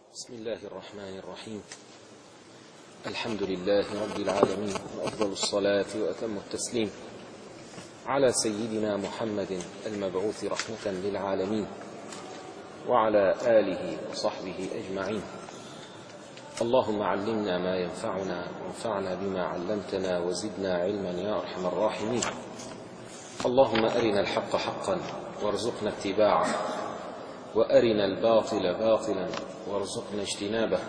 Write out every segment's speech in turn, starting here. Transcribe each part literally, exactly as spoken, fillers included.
بسم الله الرحمن الرحيم. الحمد لله رب العالمين، وأفضل الصلاة وأتم التسليم على سيدنا محمد المبعوث رحمة للعالمين وعلى آله وصحبه أجمعين. اللهم علمنا ما ينفعنا وانفعنا بما علمتنا وزدنا علما يا أرحم الراحمين. اللهم أرنا الحق حقا وارزقنا اتباعه، وأرنا الباطل باطلا وارزقنا اجتنابه.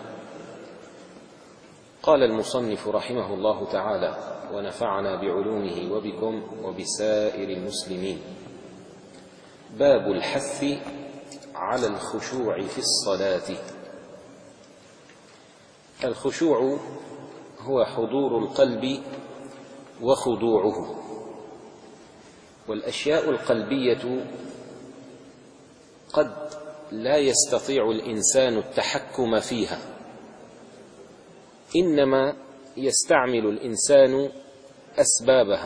قال المصنف رحمه الله تعالى: ونفعنا بعلومه وبكم وبسائر المسلمين. باب الحث على الخشوع في الصلاة. الخشوع هو حضور القلب وخضوعه، والأشياء القلبية قد لا يستطيع الإنسان التحكم فيها، إنما يستعمل الإنسان أسبابها،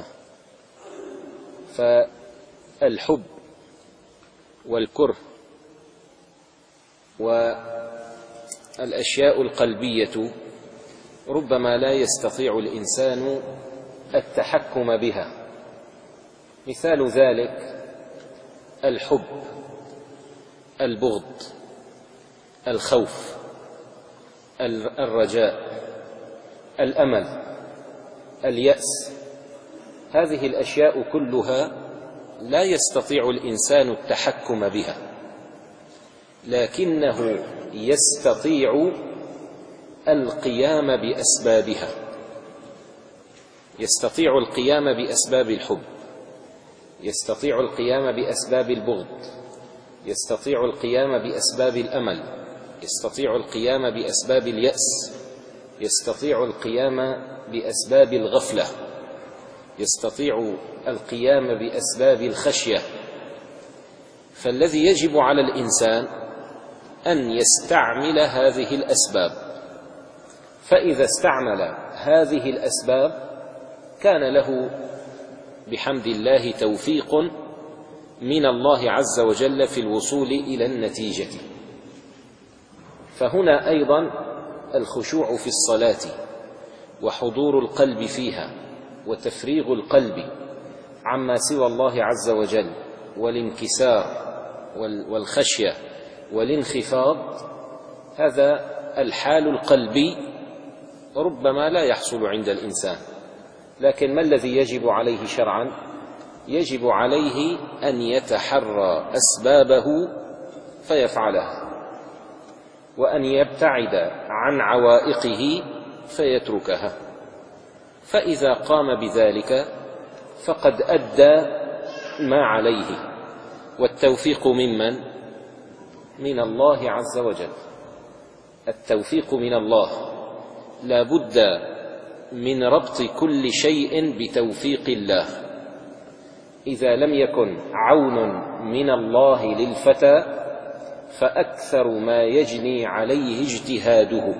فالحب والكره والأشياء القلبية ربما لا يستطيع الإنسان التحكم بها. مثال ذلك الحب، البغض، الخوف، الرجاء، الأمل، اليأس. هذه الأشياء كلها لا يستطيع الإنسان التحكم بها، لكنه يستطيع القيام بأسبابها. يستطيع القيام بأسباب الحب، يستطيع القيام بأسباب البغض، يستطيع القيام بأسباب الأمل، يستطيع القيام بأسباب اليأس، يستطيع القيام بأسباب الغفلة، يستطيع القيام بأسباب الخشية. فالذي يجب على الإنسان أن يستعمل هذه الأسباب، فإذا استعمل هذه الأسباب كان له بحمد الله توفيق من الله عز وجل في الوصول إلى النتيجة. فهنا أيضا الخشوع في الصلاة وحضور القلب فيها وتفريغ القلب عما سوى الله عز وجل والانكسار والخشية والانخفاض، هذا الحال القلبي ربما لا يحصل عند الإنسان. لكن ما الذي يجب عليه شرعا؟ يجب عليه أن يتحرى أسبابه فيفعلها، وأن يبتعد عن عوائقه فيتركها. فإذا قام بذلك فقد أدى ما عليه، والتوفيق ممن؟ من الله عز وجل. التوفيق من الله، لا بد من ربط كل شيء بتوفيق الله. إذا لم يكن عون من الله للفتى فأكثر ما يجني عليه اجتهاده.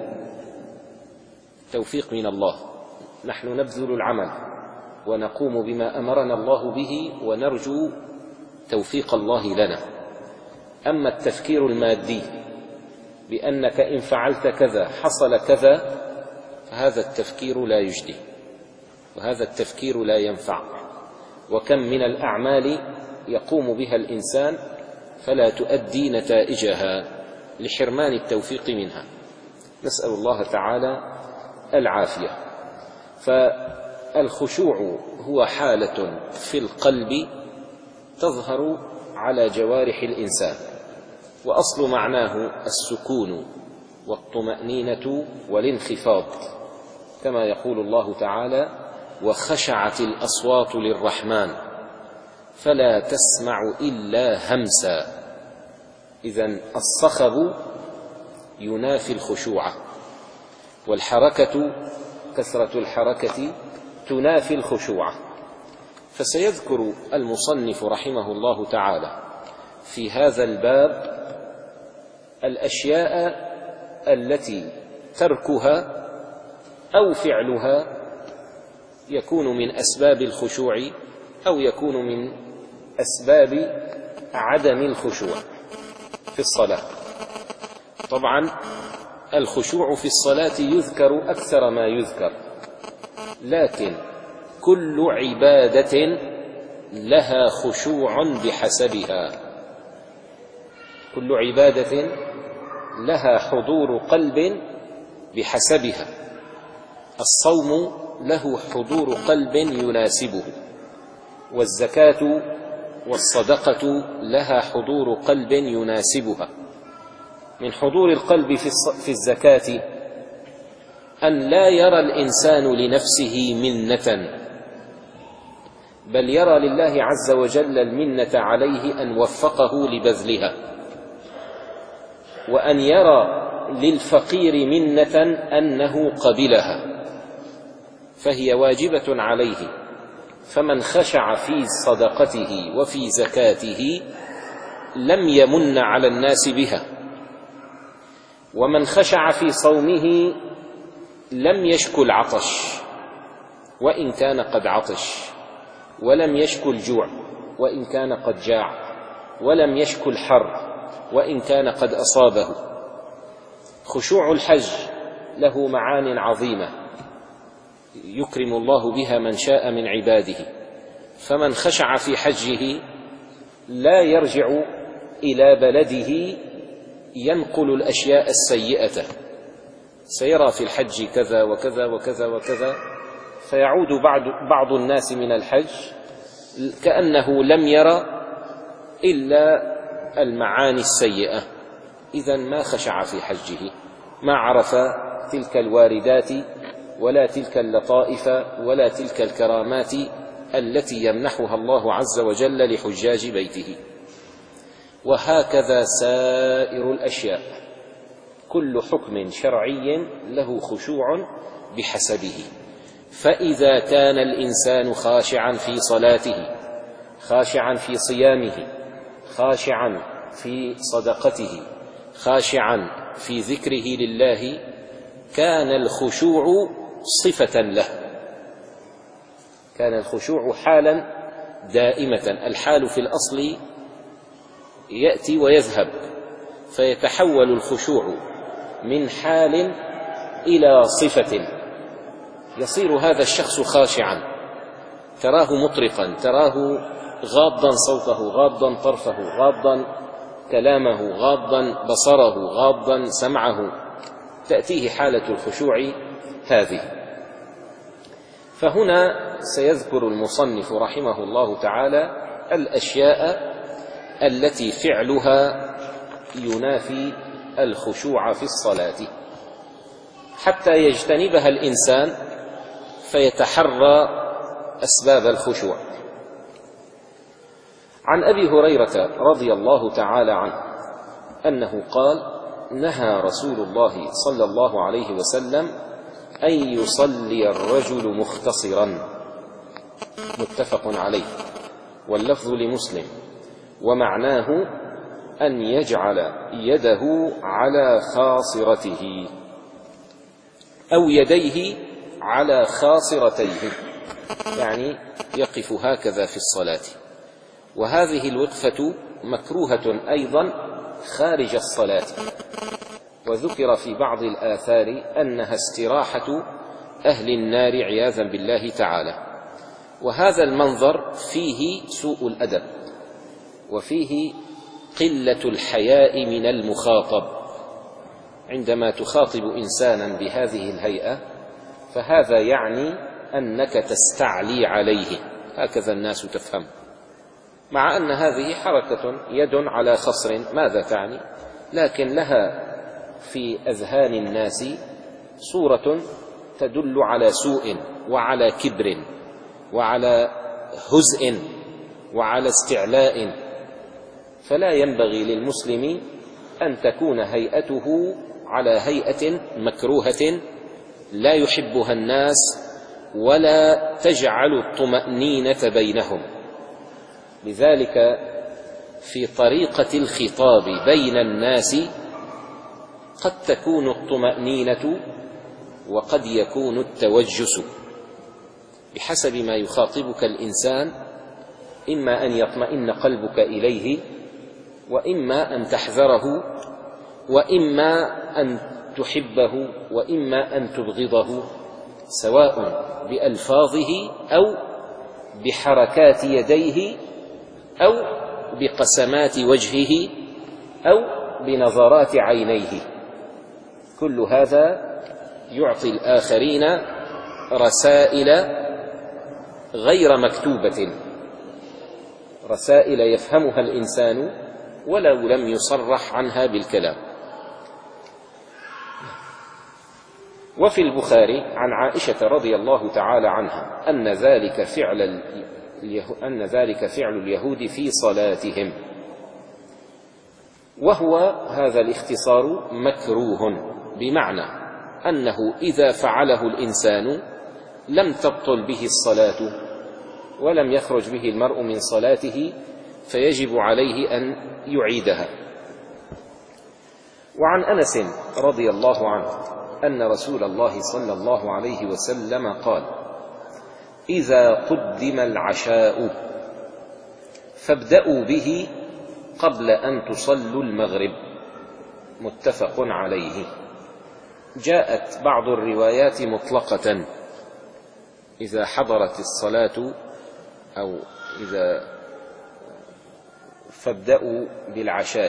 توفيق من الله، نحن نبذل العمل ونقوم بما أمرنا الله به ونرجو توفيق الله لنا. أما التفكير المادي بأنك إن فعلت كذا حصل كذا، فهذا التفكير لا يجدي، وهذا التفكير لا ينفع. وكم من الأعمال يقوم بها الإنسان فلا تؤدي نتائجها لحرمان التوفيق منها. نسأل الله تعالى العافية. فالخشوع هو حالة في القلب تظهر على جوارح الإنسان، وأصل معناه السكون والطمأنينة والانخفاض، كما يقول الله تعالى: وخشعت الأصوات للرحمن فلا تسمع إلا همسا. إذن الصخب ينافي الخشوع، والحركة كثرة الحركة تنافي الخشوع. فسيذكر المصنف رحمه الله تعالى في هذا الباب الأشياء التي تركها أو فعلها يكون من أسباب الخشوع أو يكون من أسباب عدم الخشوع في الصلاة. طبعا الخشوع في الصلاة يذكر أكثر ما يذكر، لكن كل عبادة لها خشوع بحسبها، كل عبادة لها حضور قلب بحسبها. الصوم له حضور قلب يناسبه، والزكاة والصدقة لها حضور قلب يناسبها. من حضور القلب في الزكاة أن لا يرى الإنسان لنفسه منة، بل يرى لله عز وجل المنة عليه أن وفقه لبذلها، وأن يرى للفقير منة أنه قبلها، فهي واجبة عليه. فمن خشع في صدقته وفي زكاته لم يمن على الناس بها، ومن خشع في صومه لم يشكو العطش وإن كان قد عطش، ولم يشكو الجوع وإن كان قد جاع، ولم يشكو الحر وإن كان قد أصابه. خشوع الحج له معان عظيمة يكرم الله بها من شاء من عباده، فمن خشع في حجه لا يرجع إلى بلده ينقل الأشياء السيئة، سيرى في الحج كذا وكذا وكذا وكذا، فيعود بعض الناس من الحج كأنه لم يرى إلا المعاني السيئة. إذن ما خشع في حجه، ما عرف تلك الواردات ولا تلك اللطائف ولا تلك الكرامات التي يمنحها الله عز وجل لحجاج بيته. وهكذا سائر الأشياء، كل حكم شرعي له خشوع بحسبه. فإذا كان الإنسان خاشعا في صلاته، خاشعا في صيامه، خاشعا في صدقته، خاشعا في ذكره لله، كان الخشوع صفة له، كان الخشوع حالا دائمة. الحال في الأصل يأتي ويذهب، فيتحول الخشوع من حال إلى صفة، يصير هذا الشخص خاشعا، تراه مطرقا، تراه غاضا صوته، غاضا طرفه، غاضا كلامه، غاضا بصره، غاضا سمعه، تأتيه حالة الخشوع هذه. فهنا سيذكر المصنف رحمه الله تعالى الأشياء التي فعلها ينافي الخشوع في الصلاة حتى يجتنبها الإنسان فيتحرى أسباب الخشوع. عن أبي هريرة رضي الله تعالى عنه أنه قال: نهى رسول الله صلى الله عليه وسلم أن يصلي الرجل مختصرا، متفق عليه، واللفظ لمسلم، ومعناه أن يجعل يده على خاصرته أو يديه على خاصرتيه، يعني يقف هكذا في الصلاة. وهذه الوقفة مكروهة أيضا خارج الصلاة، وذكر في بعض الآثار أنها استراحة أهل النار عياذا بالله تعالى. وهذا المنظر فيه سوء الأدب، وفيه قلة الحياء من المخاطب. عندما تخاطب إنسانا بهذه الهيئة فهذا يعني أنك تستعلي عليه، هكذا الناس تفهم، مع أن هذه حركة يد على خصر، ماذا تعني؟ لكن لها في أذهان الناس صورة تدل على سوء وعلى كبر وعلى هزء وعلى استعلاء. فلا ينبغي للمسلم أن تكون هيئته على هيئة مكروهة لا يحبها الناس ولا تجعل الطمأنينة بينهم. لذلك في طريقة الخطاب بين الناس قد تكون الطمأنينة وقد يكون التوجس، بحسب ما يخاطبك الإنسان، إما أن يطمئن قلبك إليه، وإما أن تحذره، وإما أن تحبه وإما أن تبغضه، سواء بألفاظه أو بحركات يديه أو بقسمات وجهه أو بنظرات عينيه. كل هذا يعطي الآخرين رسائل غير مكتوبة، رسائل يفهمها الإنسان ولو لم يصرح عنها بالكلام. وفي البخاري عن عائشة رضي الله تعالى عنها أن ذلك فعل أن ذلك فعل اليهود في صلاتهم، وهو هذا الاختصار مكروه، بمعنى أنه إذا فعله الإنسان لم تبطل به الصلاة ولم يخرج به المرء من صلاته، فيجب عليه أن يعيدها. وعن أنس رضي الله عنه أن رسول الله صلى الله عليه وسلم قال: إذا قدم العشاء فابدأوا به قبل أن تصلوا المغرب. متفق عليه. جاءت بعض الروايات مطلقة: إذا حضرت الصلاة، أو إذا فابدأوا بالعشاء،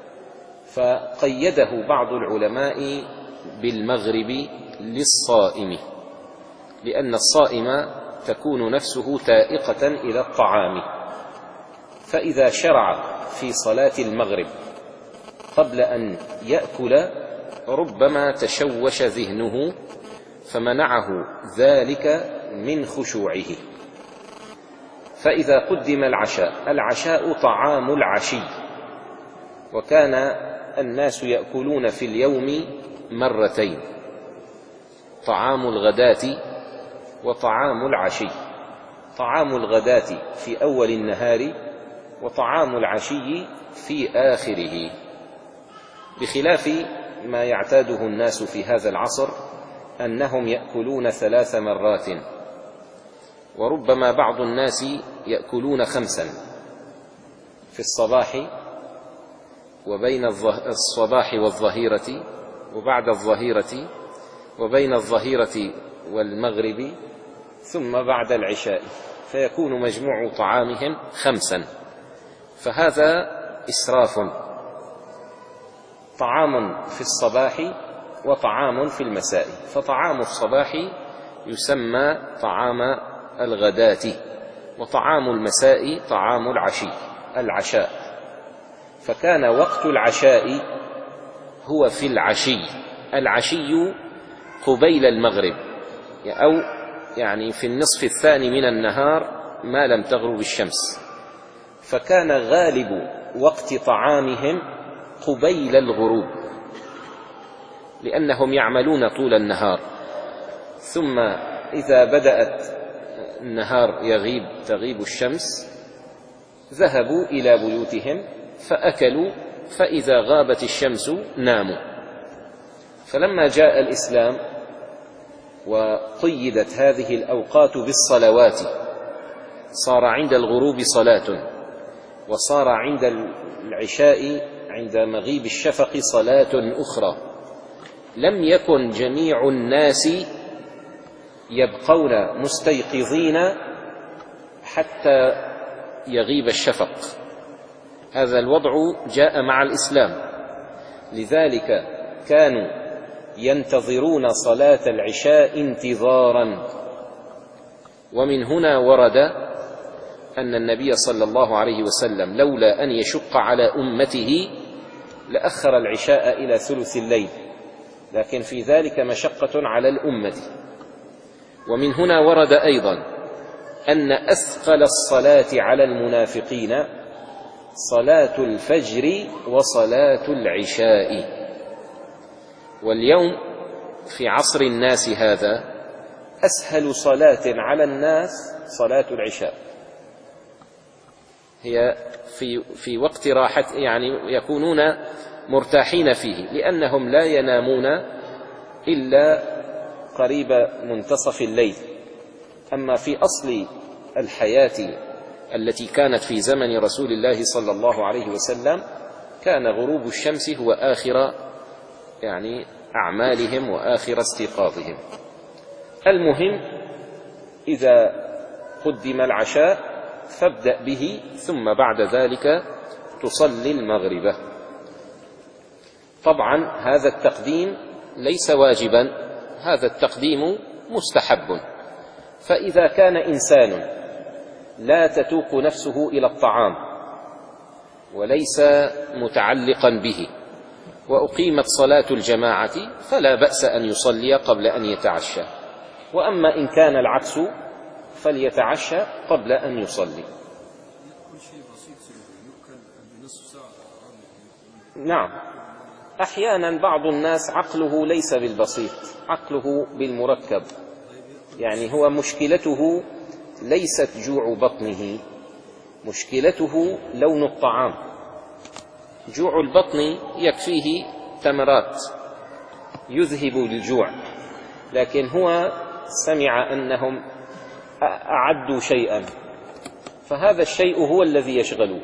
فقيده بعض العلماء بالمغرب للصائم، لأن الصائم تكون نفسه تائقة إلى الطعام، فإذا شرع في صلاة المغرب قبل أن يأكل ربما تشوش ذهنه فمنعه ذلك من خشوعه. فإذا قدم العشاء، العشاء طعام العشي، وكان الناس يأكلون في اليوم مرتين: طعام الغداة وطعام العشي. طعام الغداة في أول النهار، وطعام العشي في آخره، بخلاف ما يعتاده الناس في هذا العصر أنهم يأكلون ثلاث مرات، وربما بعض الناس يأكلون خمسا: في الصباح، وبين الصباح والظهيرة، وبعد الظهيرة، وبين الظهيرة والمغرب، ثم بعد العشاء، فيكون مجموع طعامهم خمسا. فهذا إسراف: طعام في الصباح وطعام في المساء. فطعام الصباح يسمى طعام الغداة، وطعام المساء طعام العشي، العشاء. فكان وقت العشاء هو في العشي، العشي قبيل المغرب، أو يعني في النصف الثاني من النهار ما لم تغرب الشمس. فكان غالب وقت طعامهم قبيل الغروب، لأنهم يعملون طول النهار، ثم إذا بدأت النهار يغيب تغيب الشمس ذهبوا إلى بيوتهم فأكلوا، فإذا غابت الشمس ناموا. فلما جاء الإسلام وقيدت هذه الأوقات بالصلوات، صار عند الغروب صلاة، وصار عند العشاء عند مغيب الشفق صلاة أخرى. لم يكن جميع الناس يبقون مستيقظين حتى يغيب الشفق، هذا الوضع جاء مع الإسلام. لذلك كانوا ينتظرون صلاة العشاء انتظارا. ومن هنا ورد أن النبي صلى الله عليه وسلم لولا أن يشق على أمته لأخر العشاء إلى ثلث الليل، لكن في ذلك مشقة على الأمة. ومن هنا ورد أيضا أن أثقل الصلاة على المنافقين صلاة الفجر وصلاة العشاء. واليوم في عصر الناس هذا أسهل صلاة على الناس صلاة العشاء، هي في في وقت راحة، يعني يكونون مرتاحين فيه، لأنهم لا ينامون إلا قريب منتصف الليل. أما في أصل الحياة التي كانت في زمن رسول الله صلى الله عليه وسلم كان غروب الشمس هو آخر يعني أعمالهم وآخر استيقاظهم. المهم إذا قدم العشاء فابدأ به، ثم بعد ذلك تصلي المغرب. طبعا هذا التقديم ليس واجبا، هذا التقديم مستحب. فإذا كان إنسان لا تتوق نفسه إلى الطعام وليس متعلقا به وأقيمت صلاة الجماعة فلا بأس أن يصلي قبل أن يتعشى، وأما إن كان العكس فليتعشى قبل أن يصلي. نعم، أحيانا بعض الناس عقله ليس بالبسيط، عقله بالمركب، يعني هو مشكلته ليست جوع بطنه، مشكلته لون الطعام. جوع البطن يكفيه تمرات يذهب الجوع، لكن هو سمع أنهم أعدوا شيئا، فهذا الشيء هو الذي يشغله.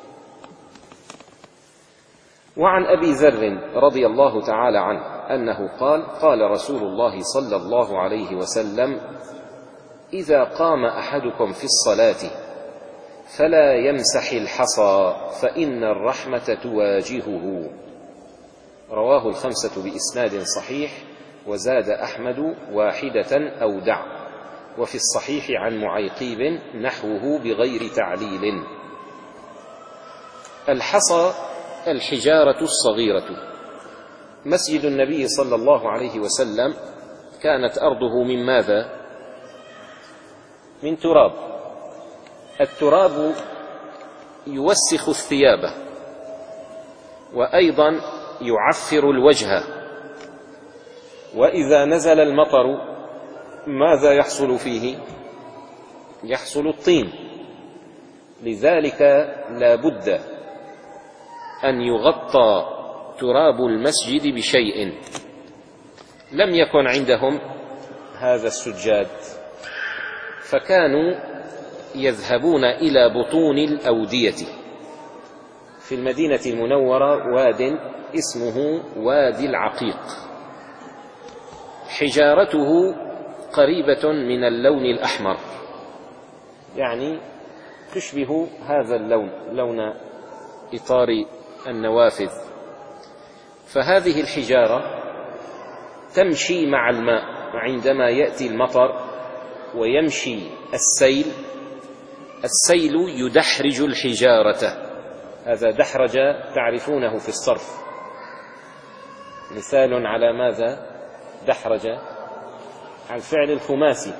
وعن أبي ذر رضي الله تعالى عنه أنه قال: قال رسول الله صلى الله عليه وسلم: إذا قام أحدكم في الصلاة فلا يمسح الحصى فإن الرحمة تواجهه. رواه الخمسة بإسناد صحيح، وزاد أحمد: واحدة أو دع. وفي الصحيح عن معيقيب نحوه بغير تعليل. الحصى الحجارة الصغيرة. مسجد النبي صلى الله عليه وسلم كانت أرضه من ماذا؟ من تراب. التراب يوسخ الثياب، وأيضا يعفر الوجه، وإذا نزل المطر ماذا يحصل فيه؟ يحصل الطين. لذلك لا بد أن يغطى تراب المسجد بشيء. لم يكن عندهم هذا السجاد، فكانوا يذهبون إلى بطون الأودية. في المدينة المنورة واد اسمه وادي العقيق، حجارته قريبة من اللون الأحمر، يعني تشبه هذا اللون، لون إطار النوافذ. فهذه الحجارة تمشي مع الماء عندما يأتي المطر ويمشي السيل، السيل يدحرج الحجارة. هذا دحرج تعرفونه في الصرف، مثال على ماذا؟ دحرج على الفعل الخماسي،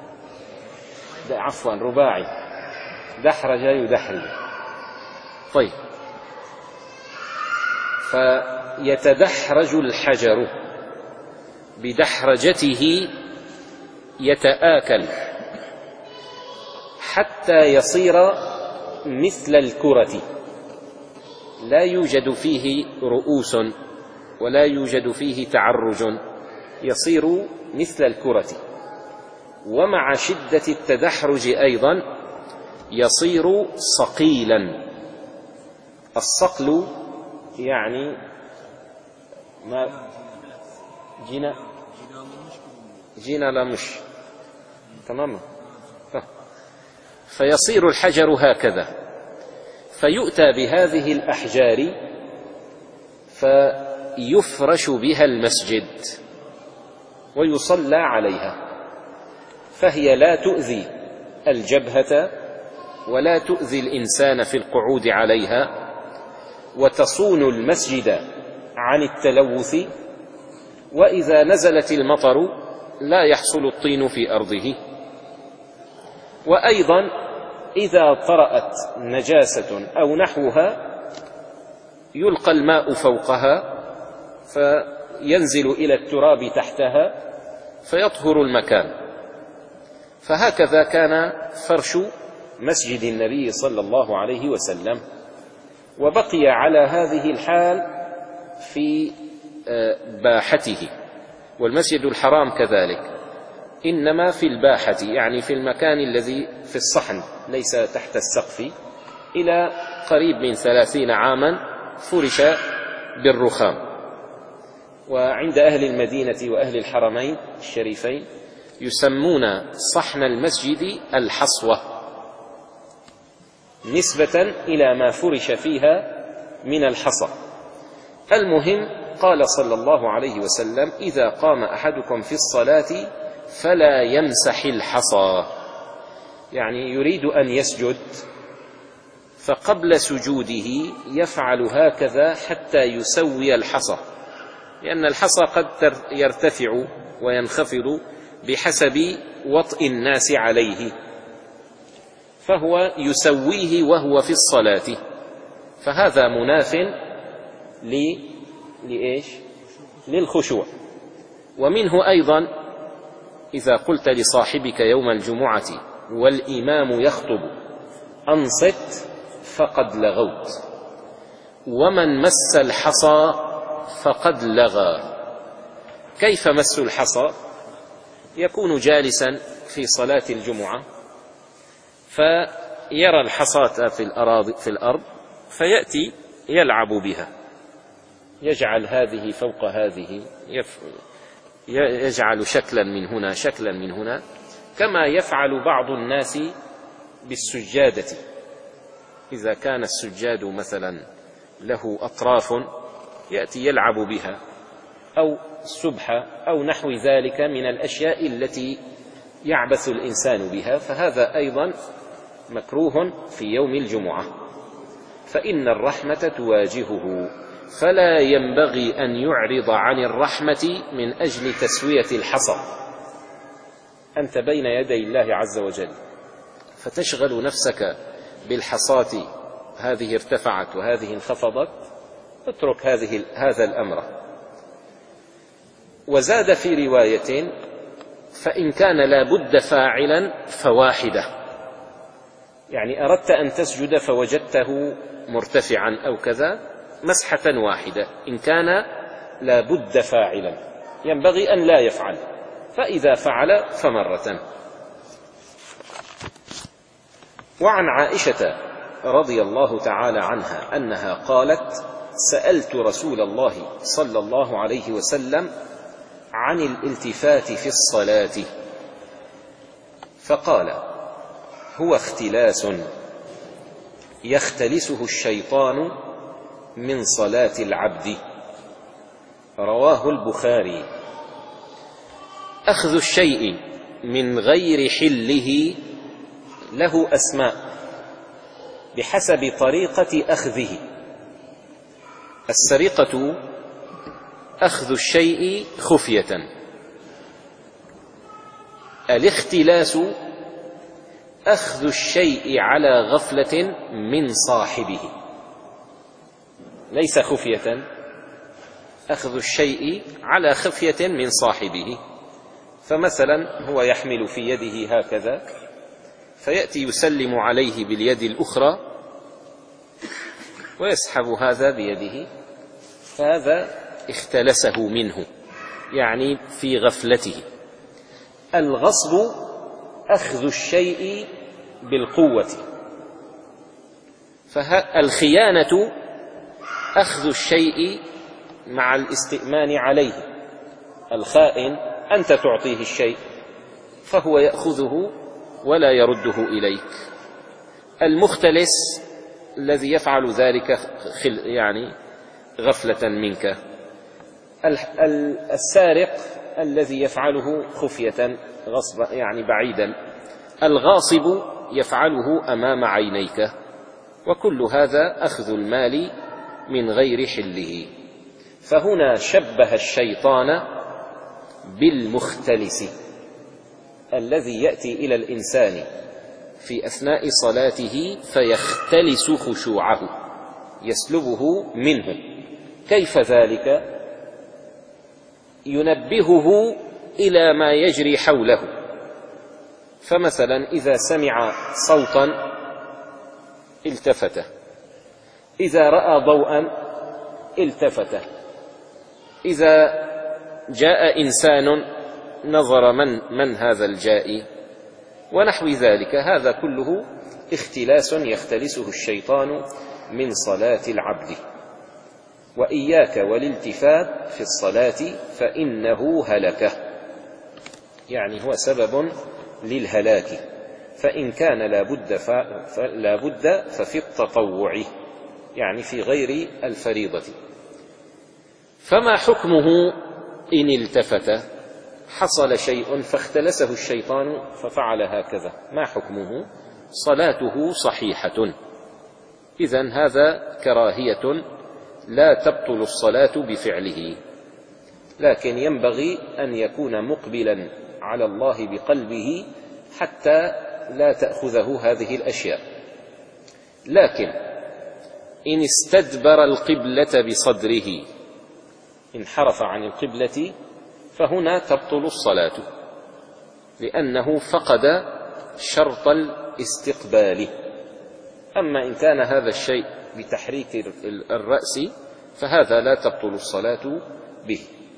عفوا رباعي، دحرج يدحرج. طيب، فيتدحرج الحجر بدحرجته، يتآكل حتى يصير مثل الكرة، لا يوجد فيه رؤوس ولا يوجد فيه تعرج، يصير مثل الكرة. ومع شدة التدحرج أيضا يصير صقيلا. الصقل يعني ما جينا جينا لا مش تماما. فيصير الحجر هكذا، فيؤتى بهذه الأحجار فيفرش بها المسجد ويصلى عليها، فهي لا تؤذي الجبهة ولا تؤذي الإنسان في القعود عليها، وتصون المسجد عن التلوث، وإذا نزلت المطر لا يحصل الطين في أرضه. وأيضا إذا طرأت نجاسة أو نحوها يلقى الماء فوقها فينزل إلى التراب تحتها فيطهر المكان. فهكذا كان فرش مسجد النبي صلى الله عليه وسلم، وبقي على هذه الحال في باحته. والمسجد الحرام كذلك، إنما في الباحة، يعني في المكان الذي في الصحن ليس تحت السقف، إلى قريب من ثلاثين عاما فرش بالرخام. وعند أهل المدينة وأهل الحرمين الشريفين يسمون صحن المسجد الحصوة نسبة إلى ما فرش فيها من الحصى. المهم قال صلى الله عليه وسلم: إذا قام أحدكم في الصلاة فلا يمسح الحصى، يعني يريد أن يسجد فقبل سجوده يفعل هكذا حتى يسوي الحصى، لأن الحصى قد يرتفع وينخفض بحسب وطئ الناس عليه، فهو يسويه وهو في الصلاة، فهذا مناف لإيش؟ للخشوع. ومنه أيضا إذا قلت لصاحبك يوم الجمعة والإمام يخطب: أنصت فقد لغوت، ومن مس الحصى فقد لغى. كيف مس الحصى؟ يكون جالسا في صلاة الجمعة فيرى الحصاة في الأراضي في الأرض فيأتي يلعب بها، يجعل هذه فوق هذه، يجعل شكلا من هنا شكلا من هنا، كما يفعل بعض الناس بالسجادة. إذا كان السجاد مثلا له أطراف يأتي يلعب بها، أو السبحة أو نحو ذلك من الأشياء التي يعبث الإنسان بها، فهذا أيضا مكروه في يوم الجمعة، فإن الرحمة تواجهه، فلا ينبغي أن يعرض عن الرحمة من أجل تسوية الحصى. أنت بين يدي الله عز وجل فتشغل نفسك بالحصاة، هذه ارتفعت وهذه انخفضت، اترك هذه هذا الأمر. وزاد في رواية: فإن كان لا بد فاعلا فواحدة، يعني أردت أن تسجد فوجدته مرتفعا أو كذا، مسحة واحدة. إن كان لا بد فاعلا ينبغي أن لا يفعل، فإذا فعل فمرة. وعن عائشة رضي الله تعالى عنها أنها قالت: سألت رسول الله صلى الله عليه وسلم عن الالتفات في الصلاة فقال: هو اختلاس يختلسه الشيطان من صلاة العبد. رواه البخاري. أخذ الشيء من غير حله له أسماء بحسب طريقة أخذه. السرقة أخذ الشيء خفية، الاختلاس أخذ الشيء على غفلة من صاحبه، ليس خفية، أخذ الشيء على خفية من صاحبه. فمثلا هو يحمل في يده هكذا فيأتي يسلم عليه باليد الأخرى ويسحب هذا بيده، فهذا اختلسه منه، يعني في غفلته. الغصب أخذ الشيء بالقوة، فالخيانة أخذ الشيء مع الاستئمان عليه. الخائن أنت تعطيه الشيء فهو يأخذه ولا يرده إليك. المختلس الذي يفعل ذلك يعني غفلة منك. السارق الذي يفعله خفية غصب يعني بعيدا. الغاصب يفعله أمام عينيك. وكل هذا أخذ المال من غير حله. فهنا شبه الشيطان بالمختلس الذي يأتي إلى الإنسان في أثناء صلاته فيختلس خشوعه، يسلبه منه. كيف ذلك؟ ينبهه إلى ما يجري حوله. فمثلا إذا سمع صوتا التفت، إذا رأى ضوءا التفت، إذا جاء إنسان نظر من, من هذا الجائي ونحو ذلك. هذا كله اختلاس يختلسه الشيطان من صلاة العبد. وإياك والالتفات في الصلاة فإنه هلكة، يعني هو سبب للهلاك، فإن كان لابد لابد ففي التطوع، يعني في غير الفريضة. فما حكمه إن التفت؟ حصل شيء فاختلسه الشيطان ففعل هكذا، ما حكمه؟ صلاته صحيحة. إذن هذا كراهية، لا تبطل الصلاة بفعله، لكن ينبغي أن يكون مقبلا على الله بقلبه حتى لا تأخذه هذه الأشياء. لكن إن استدبر القبلة بصدره، انحرف عن القبلة، فهنا تبطل الصلاة، لأنه فقد شرط الاستقبال. أما إن كان هذا الشيء بتحريك الرأس فهذا لا تبطل الصلاة به.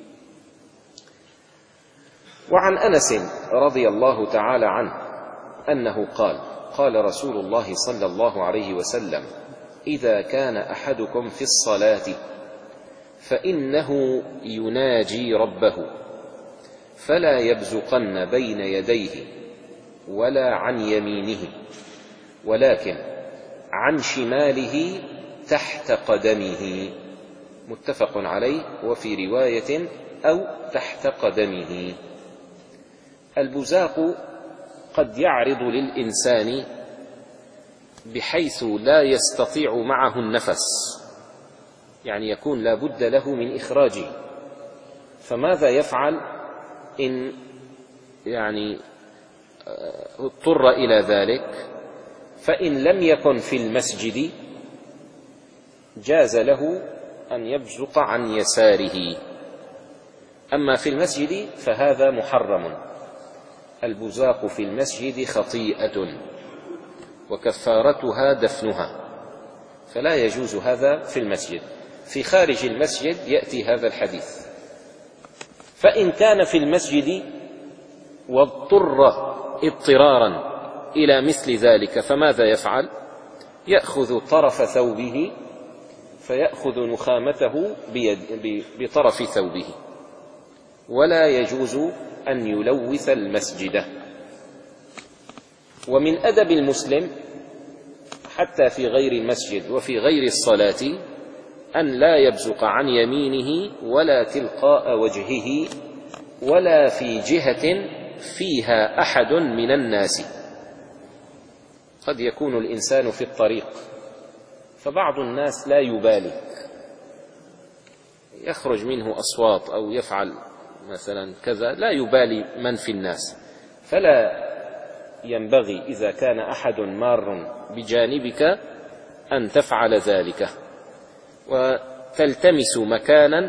وعن أنس رضي الله تعالى عنه أنه قال: قال رسول الله صلى الله عليه وسلم: إذا كان أحدكم في الصلاة فإنه يناجي ربه فلا يبزقن بين يديه ولا عن يمينه، ولكن عن شماله تحت قدمه. متفق عليه، وفي رواية أو تحت قدمه. البزاق قد يعرض للإنسان بحيث لا يستطيع معه النفس، يعني يكون لا بد له من إخراجه، فماذا يفعل إن يعني اضطر إلى ذلك؟ فإن لم يكن في المسجد جاز له أن يبزق عن يساره، أما في المسجد فهذا محرم. البزاق في المسجد خطيئة وكفارتها دفنها، فلا يجوز هذا في المسجد. في خارج المسجد يأتي هذا الحديث. فإن كان في المسجد واضطر اضطرارا إلى مثل ذلك فماذا يفعل؟ يأخذ طرف ثوبه، فيأخذ نخامته بيد بطرف ثوبه، ولا يجوز أن يلوث المسجد. ومن أدب المسلم حتى في غير المسجد وفي غير الصلاة أن لا يبزق عن يمينه ولا تلقاء وجهه ولا في جهة فيها أحد من الناس. قد يكون الإنسان في الطريق فبعض الناس لا يبالي، يخرج منه أصوات أو يفعل مثلا كذا، لا يبالي من في الناس، فلا ينبغي إذا كان أحد مار بجانبك أن تفعل ذلك، وتلتمس مكانا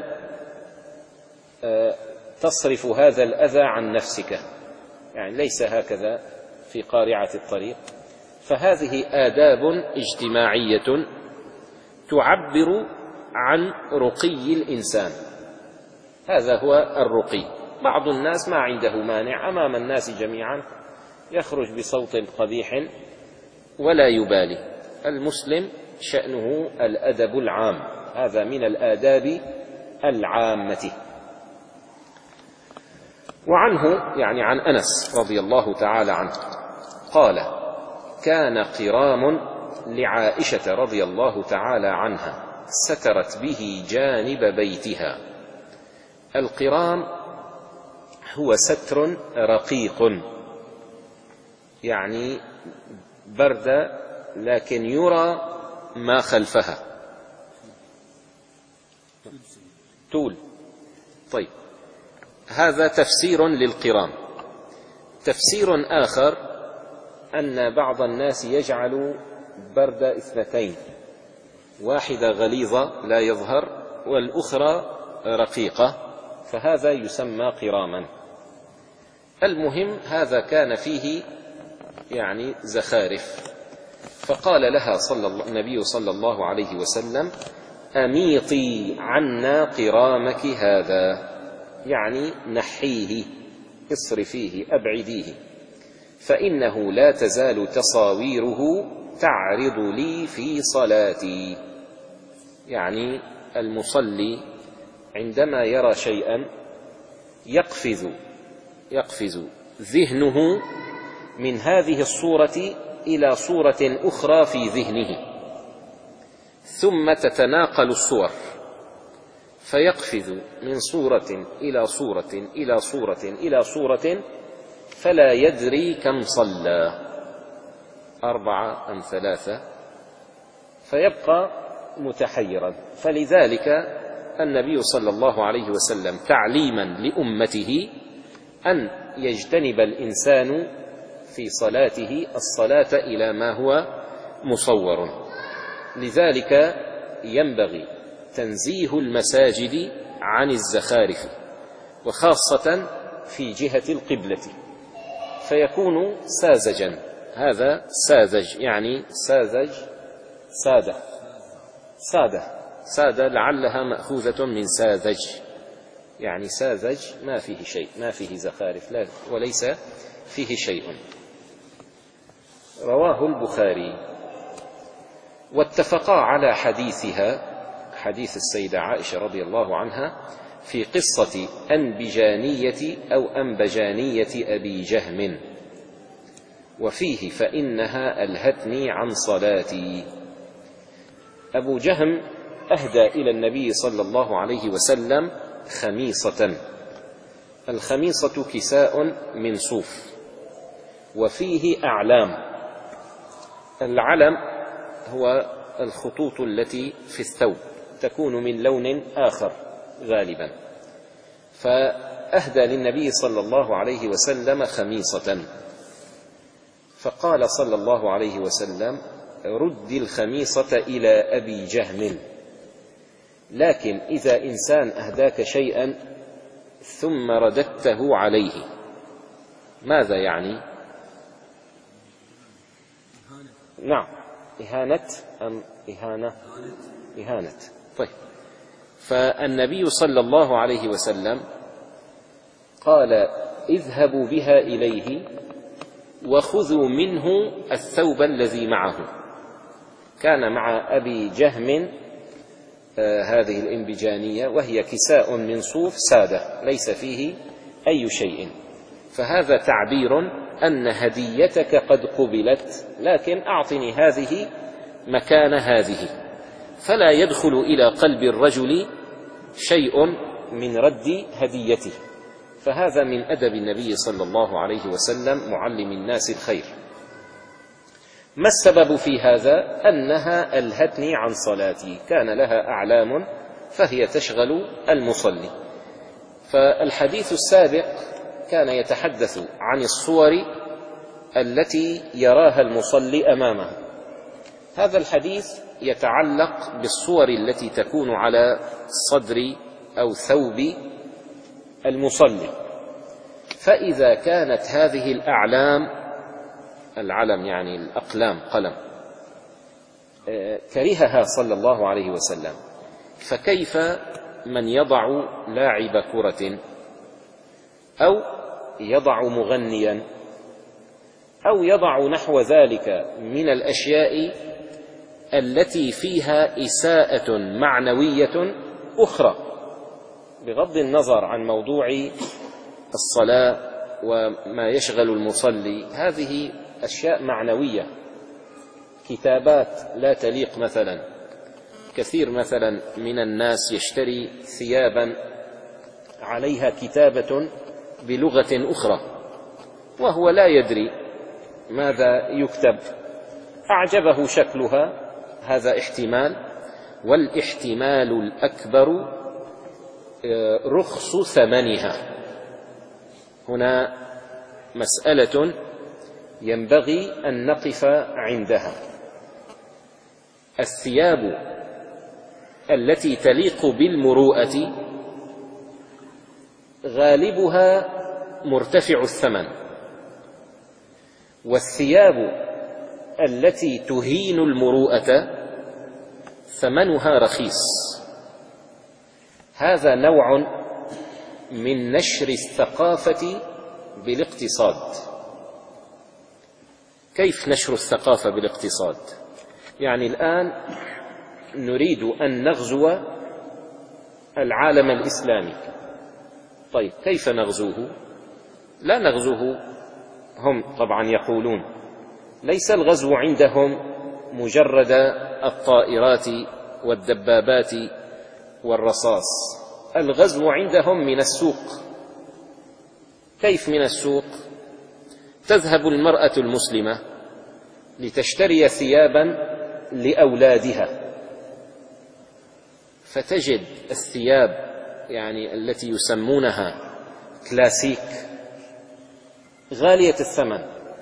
تصرف هذا الأذى عن نفسك، يعني ليس هكذا في قارعة الطريق. فهذه آداب اجتماعية تعبر عن رقي الإنسان، هذا هو الرقي. بعض الناس ما عنده مانع أمام الناس جميعا يخرج بصوت قبيح ولا يبالي. المسلم شأنه الأدب العام، هذا من الآداب العامة. وعنه يعني عن أنس رضي الله تعالى عنه قال: كان قرام لعائشة رضي الله تعالى عنها سترت به جانب بيتها. القرام هو ستر رقيق، يعني بردة لكن يرى ما خلفها، تول. طيب، هذا تفسير للقرام. تفسير آخر أن بعض الناس يجعل بردة اثنتين، واحدة غليظة لا يظهر والأخرى رقيقة، فهذا يسمى قراما. المهم هذا كان فيه يعني زخارف، فقال لها صلى الله النبي صلى الله عليه وسلم: أميطي عنا قرامك هذا، يعني نحيه، اصرفيه، أبعديه، فإنه لا تزال تصاويره تعرض لي في صلاتي، يعني المصلي عندما يرى شيئا يقفز يقفز ذهنه من هذه الصورة إلى صورة أخرى في ذهنه، ثم تتناقل الصور، فيقفز من صورة إلى صورة إلى صورة إلى صورة، فلا يدري كم صلى، أربعة أم ثلاثة، فيبقى متحيرا. فلذلك النبي صلى الله عليه وسلم تعليما لأمته أن يجتنب الإنسان في صلاته الصلاة إلى ما هو مصور. لذلك ينبغي تنزيه المساجد عن الزخارف، وخاصة في جهة القبلة، فيكون ساذجا. هذا ساذج يعني ساذج سادة سادة سادة لعلها مأخوذة من ساذج، يعني ساذج ما فيه شيء، ما فيه زخارف، لا وليس فيه شيء. رواه البخاري. واتفقا على حديثها، حديث السيدة عائشة رضي الله عنها، في قصة أنبجانية أو أنبجانية أبي جهم، وفيه فإنها ألهتني عن صلاتي. أبو جهم أهدى إلى النبي صلى الله عليه وسلم خميصة. الخميصة كساء من صوف وفيه أعلام. العلم هو الخطوط التي في الثوب، تكون من لون آخر غالبا. فأهدى للنبي صلى الله عليه وسلم خميصة، فقال صلى الله عليه وسلم: رد الخميصة إلى أبي جهم. لكن إذا إنسان أهداك شيئا ثم رددته عليه، ماذا يعني؟ نعم، إهانة أم إهانة؟ إهانة. طيب، فالنبي صلى الله عليه وسلم قال: اذهبوا بها إليه وخذوا منه الثوب الذي معه. كان مع أبي جهم آه هذه الإنبجانية، وهي كساء من صوف سادة ليس فيه أي شيء. فهذا تعبير أن هديتك قد قبلت، لكن أعطني هذه مكان هذه. فلا يدخل إلى قلب الرجل شيء من رد هديته. فهذا من أدب النبي صلى الله عليه وسلم معلم الناس الخير. ما السبب في هذا؟ أنها ألهتني عن صلاتي، كان لها أعلام فهي تشغل المصلي. فالحديث السابق كان يتحدث عن الصور التي يراها المصلي أمامه. هذا الحديث يتعلق بالصور التي تكون على صدر أو ثوب المصلي. فإذا كانت هذه الأعلام، العلم يعني الأقلام، قلم، كرهها صلى الله عليه وسلم، فكيف من يضع لاعب كرة أو يضع مغنيا أو يضع نحو ذلك من الأشياء التي فيها إساءة معنوية أخرى، بغض النظر عن موضوع الصلاة وما يشغل المصلي. هذه أشياء معنوية، كتابات لا تليق. مثلا كثير مثلا من الناس يشتري ثيابا عليها كتابة بلغة أخرى وهو لا يدري ماذا يكتب، أعجبه شكلها، هذا احتمال. والاحتمال الأكبر رخص ثمنها. هنا مسألة ينبغي أن نقف عندها. الثياب التي تليق بالمروءة غالبها مرتفع الثمن، والثياب التي تهين المروءة ثمنها رخيص. هذا نوع من نشر الثقافة بالاقتصاد. كيف نشر الثقافة بالاقتصاد؟ يعني الآن نريد أن نغزو العالم الإسلامي. طيب كيف نغزوه؟ لا نغزوه، هم طبعا يقولون ليس الغزو عندهم مجرد الطائرات والدبابات والرصاص، الغزو عندهم من السوق. كيف من السوق؟ تذهب المرأة المسلمة لتشتري ثيابا لأولادها، فتجد الثياب يعني التي يسمونها كلاسيك غالية الثمن،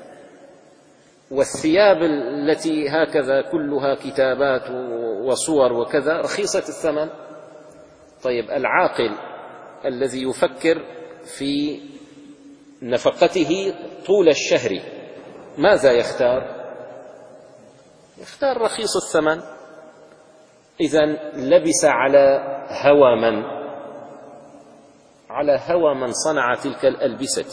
والثياب التي هكذا كلها كتابات وصور وكذا رخيصة الثمن. طيب العاقل الذي يفكر في نفقته طول الشهر ماذا يختار؟ يختار رخيص الثمن. إذن لبس على هوى من؟ على هوى من صنع تلك الألبسة.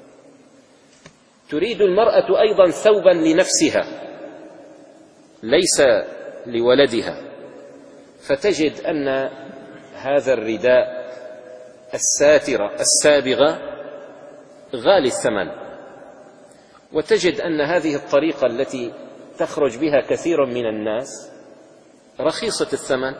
تريد المرأة أيضا ثوبا لنفسها ليس لولدها، فتجد أن هذا الرداء الساترة السابغة غالي الثمن، وتجد أن هذه الطريقة التي تخرج بها كثير من الناس رخيصة الثمن.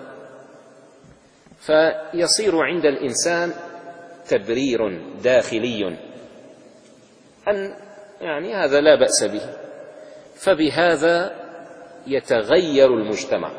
فيصير عند الإنسان تبرير داخلي أن يعني هذا لا بأس به، فبهذا يتغير المجتمع.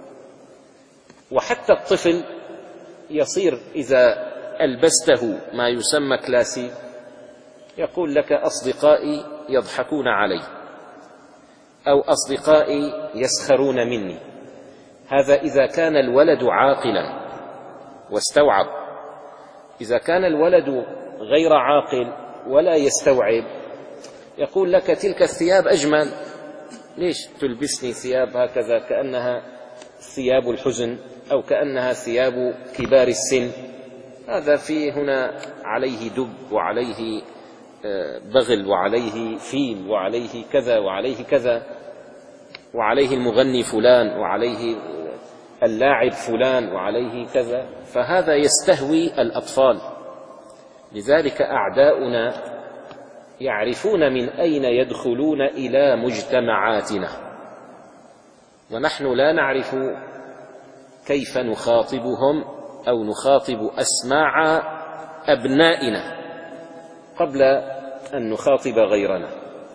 وحتى الطفل يصير إذا ألبسته ما يسمى كلاسيك يقول لك أصدقائي يضحكون علي أو أصدقائي يسخرون مني. هذا إذا كان الولد عاقلا واستوعب. إذا كان الولد غير عاقل ولا يستوعب يقول لك تلك الثياب أجمل، ليش تلبسني ثياب هكذا كأنها ثياب الحزن أو كأنها ثياب كبار السن؟ هذا في هنا عليه دب وعليه بغل وعليه فيل وعليه كذا وعليه كذا وعليه المغني فلان وعليه اللاعب فلان وعليه كذا، فهذا يستهوي الأطفال. لذلك أعداؤنا يعرفون من أين يدخلون إلى مجتمعاتنا، ونحن لا نعرف كيف نخاطبهم أو نخاطب أسماع أبنائنا قبل أن نخاطب غيرنا.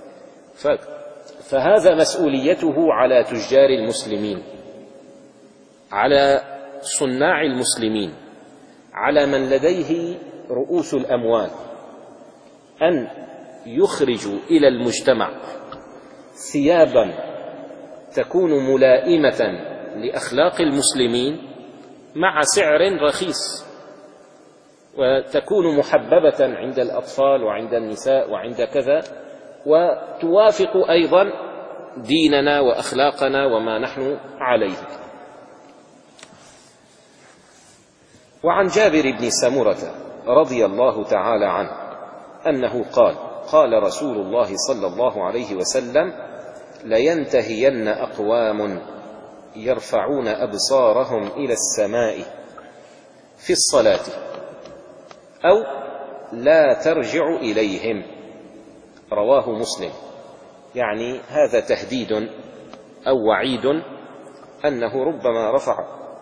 فهذا مسؤوليته على تجار المسلمين، على صناع المسلمين، على من لديه رؤوس الأموال، أن يخرجوا إلى المجتمع ثيابا تكون ملائمة لأخلاق المسلمين مع سعر رخيص، وتكون محببة عند الأطفال وعند النساء وعند كذا، وتوافق أيضا ديننا وأخلاقنا وما نحن عليه. وعن جابر بن سمرة رضي الله تعالى عنه أنه قال: قال رسول الله صلى الله عليه وسلم: لينتهين أقوام يرفعون أبصارهم إلى السماء في الصلاة أو لا ترجع إليهم. رواه مسلم. يعني هذا تهديد أو وعيد أنه ربما رفع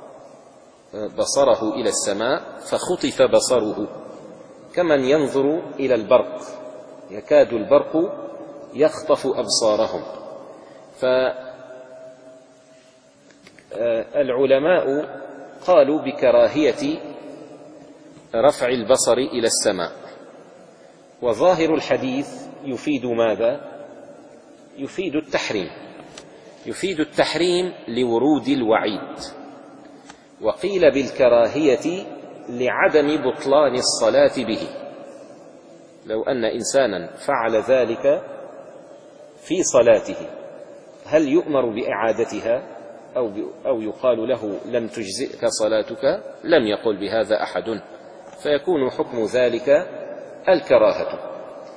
بصره إلى السماء فخطف بصره، كمن ينظر إلى البرق، يكاد البرق يخطف أبصارهم. فالعلماء قالوا بكراهية رفع البصر إلى السماء، وظاهر الحديث يفيد ماذا؟ يفيد التحريم، يفيد التحريم لورود الوعيد. وقيل بالكراهية لعدم بطلان الصلاة به، لو أن إنسانا فعل ذلك في صلاته هل يؤمر بإعادتها أو, أو يقال له لم تجزئك صلاتك؟ لم يقل بهذا أحد، فيكون حكم ذلك الكراهة.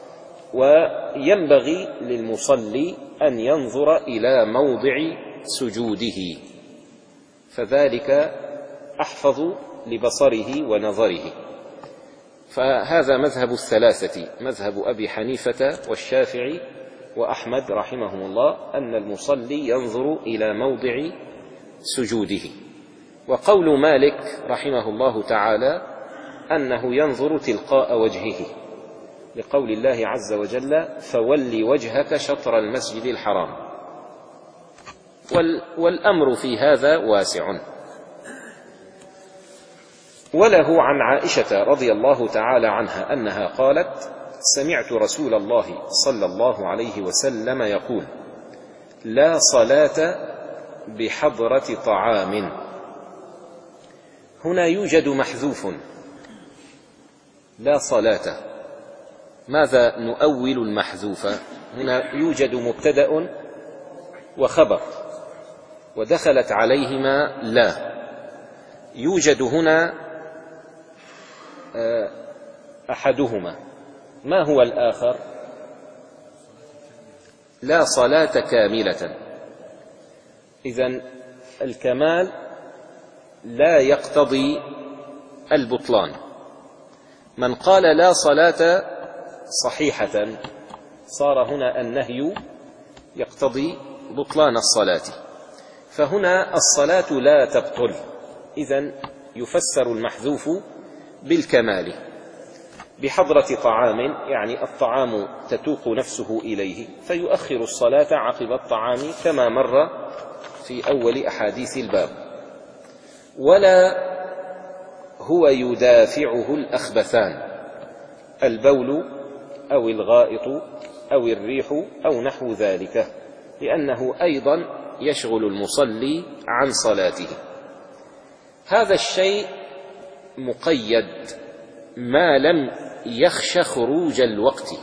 وينبغي للمصلي أن ينظر إلى موضع سجوده، فذلك أحفظ لبصره ونظره. فهذا مذهب الثلاثة، مذهب أبي حنيفة والشافعي وأحمد رحمهم الله، أن المصلي ينظر إلى موضع سجوده. وقول مالك رحمه الله تعالى أنه ينظر تلقاء وجهه، لقول الله عز وجل: فول وجهك شطر المسجد الحرام. والأمر في هذا واسع. وله عن عائشة رضي الله تعالى عنها أنها قالت: سمعت رسول الله صلى الله عليه وسلم يقول: لا صلاة بحضرة طعام. هنا يوجد محذوف، لا صلاة. ماذا نؤول المحذوف؟ هنا يوجد مبتدأ وخبر ودخلت عليهما لا. يوجد هنا أحدهما، ما هو الآخر؟ لا صلاة كاملة. إذن الكمال لا يقتضي البطلان. من قال لا صلاة صحيحة صار هنا النهي يقتضي بطلان الصلاة، فهنا الصلاة لا تبطل. إذن يفسر المحذوف بالكمال. بحضرة طعام يعني الطعام تتوق نفسه إليه، فيؤخر الصلاة عقب الطعام كما مر في أول أحاديث الباب. ولا هو يدافعه الأخبثان، البول أو الغائط أو الريح أو نحو ذلك، لأنه أيضا يشغل المصلي عن صلاته. هذا الشيء مقيد ما لم يخش خروج الوقت.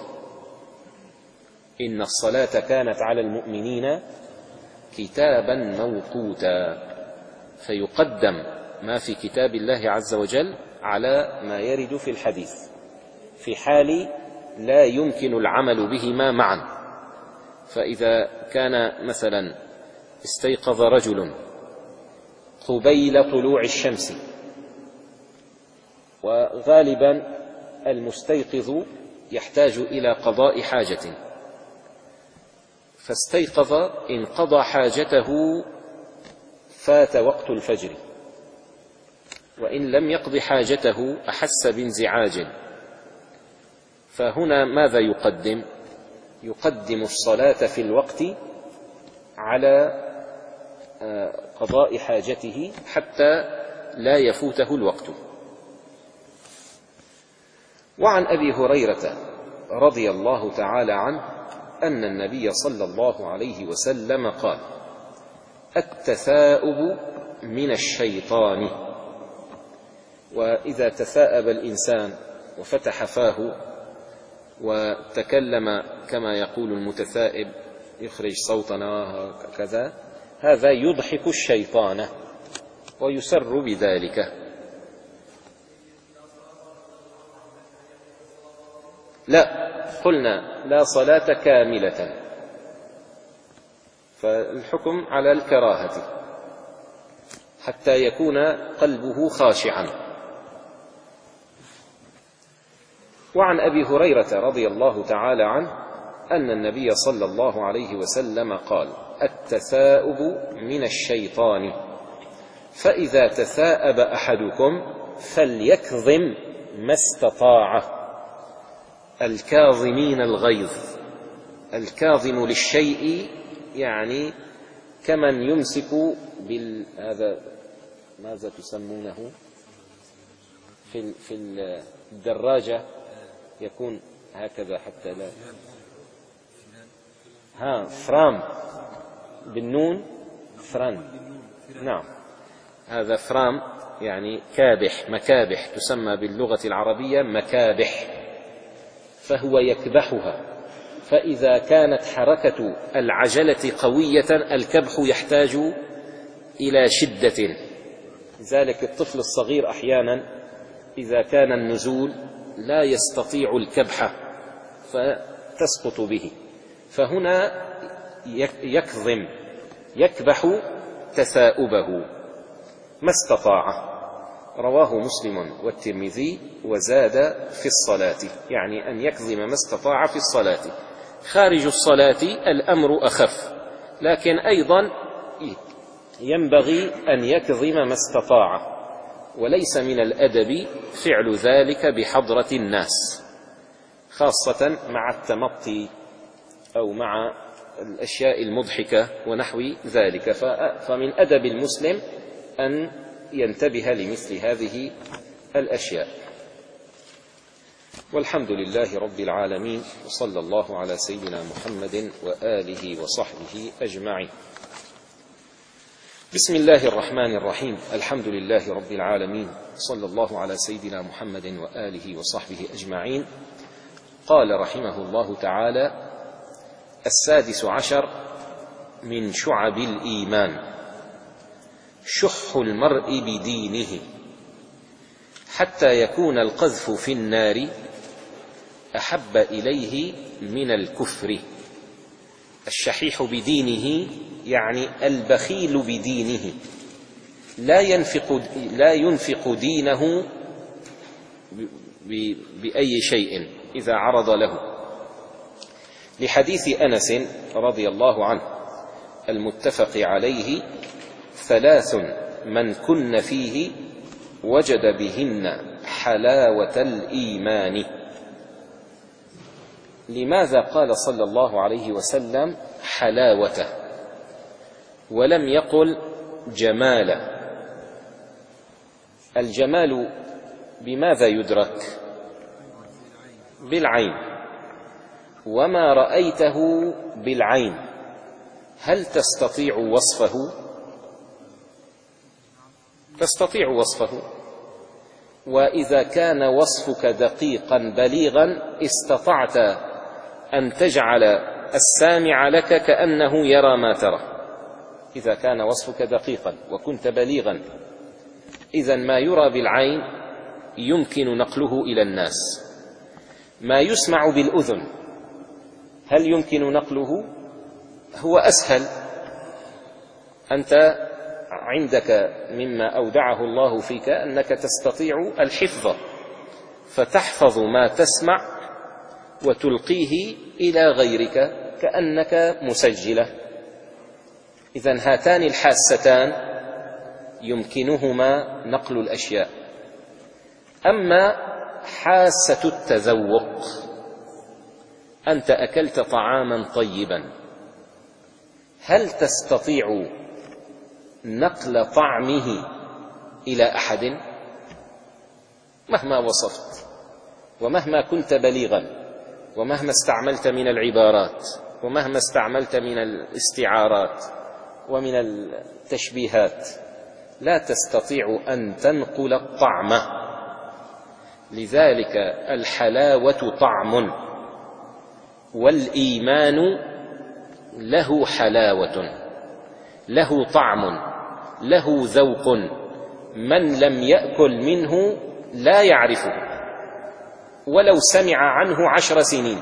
إن الصلاة كانت على المؤمنين كتابا موقوتا، فيقدم ما في كتاب الله عز وجل على ما يرد في الحديث في حال لا يمكن العمل بهما معا. فإذا كان مثلا استيقظ رجل قبيل طلوع الشمس، وغالبا المستيقظ يحتاج إلى قضاء حاجة، فاستيقظ انقضى حاجته فات وقت الفجر، وإن لم يقض حاجته أحس بانزعاج، فهنا ماذا يقدم؟ يقدم الصلاة في الوقت على قضاء حاجته حتى لا يفوته الوقت. وعن أبي هريرة رضي الله تعالى عنه أن النبي صلى الله عليه وسلم قال: التثاؤب من الشيطان. وإذا تثاءب الإنسان وفتح فاه وتكلم كما يقول المتثائب يخرج صوتنا كذا، هذا يضحك الشيطان ويسر بذلك. لا، قلنا لا صلاة كاملة، فالحكم على الكراهة حتى يكون قلبه خاشعا. وعن أبي هريرة رضي الله تعالى عنه أن النبي صلى الله عليه وسلم قال: التثاؤب من الشيطان، فإذا تثاءب أحدكم فليكظم ما استطاع. الكاظمين الغيظ، الكاظم للشيء يعني كمن يمسك بال هذا ماذا تسمونه في في الدراجة، يكون هكذا حتى لا ها فرام بالنون، فران، نعم، هذا فرام يعني كابح، مكابح تسمى باللغة العربية مكابح، فهو يكبحها. فإذا كانت حركة العجلة قوية الكبح يحتاج إلى شدة. لذلك الطفل الصغير أحيانا إذا كان النزول لا يستطيع الكبح فتسقط به، فهنا يكظم يكبح تثاؤبه ما استطاع. رواه مسلم والترمذي وزاد في الصلاة، يعني أن يكظم ما استطاع في الصلاة. خارج الصلاة الأمر أخف، لكن أيضا ينبغي أن يكظم ما استطاع، وليس من الأدب فعل ذلك بحضرة الناس، خاصة مع التمطي أو مع الأشياء المضحكة ونحو ذلك. فمن أدب المسلم أن ينتبه لمثل هذه الأشياء. والحمد لله رب العالمين، وصلى الله على سيدنا محمد وآله وصحبه أجمعين. بسم الله الرحمن الرحيم. الحمد لله رب العالمين، صلى الله على سيدنا محمد وآله وصحبه أجمعين. قال رحمه الله تعالى: السادس عشر من شعب الإيمان شح المرء بدينه، حتى يكون القذف في النار أحب إليه من الكفر. الشحيح بدينه يعني البخيل بدينه، لا ينفق, لا ينفق دينه بأي شيء إذا عرض له، لحديث أنس رضي الله عنه المتفق عليه: ثلاث من كن فيه وجد بهن حلاوة الإيمان. لماذا قال صلى الله عليه وسلم حلاوة ولم يقل جمالا؟ الجمال بماذا يدرك؟ بالعين، وما رأيته بالعين هل تستطيع وصفه؟ تستطيع وصفه. وإذا كان وصفك دقيقا بليغا استطعت أن تجعل السامع لك كأنه يرى ما ترى، إذا كان وصفك دقيقا وكنت بليغا. إذن ما يرى بالعين يمكن نقله إلى الناس. ما يسمع بالأذن هل يمكن نقله؟ هو أسهل. أنت عندك مما أودعه الله فيك أنك تستطيع الحفظ، فتحفظ ما تسمع وتلقيه إلى غيرك كأنك مسجلة. إذن هاتان الحاستان يمكنهما نقل الأشياء. أما حاسة التذوق، أنت أكلت طعاما طيبا، هل تستطيع نقل طعمه إلى أحد؟ مهما وصفت ومهما كنت بليغا ومهما استعملت من العبارات ومهما استعملت من الاستعارات ومن التشبيهات، لا تستطيع أن تنقل الطعم. لذلك الحلاوة طعم، والإيمان له حلاوة، له طعم، له ذوق، من لم يأكل منه لا يعرفه ولو سمع عنه عشر سنين.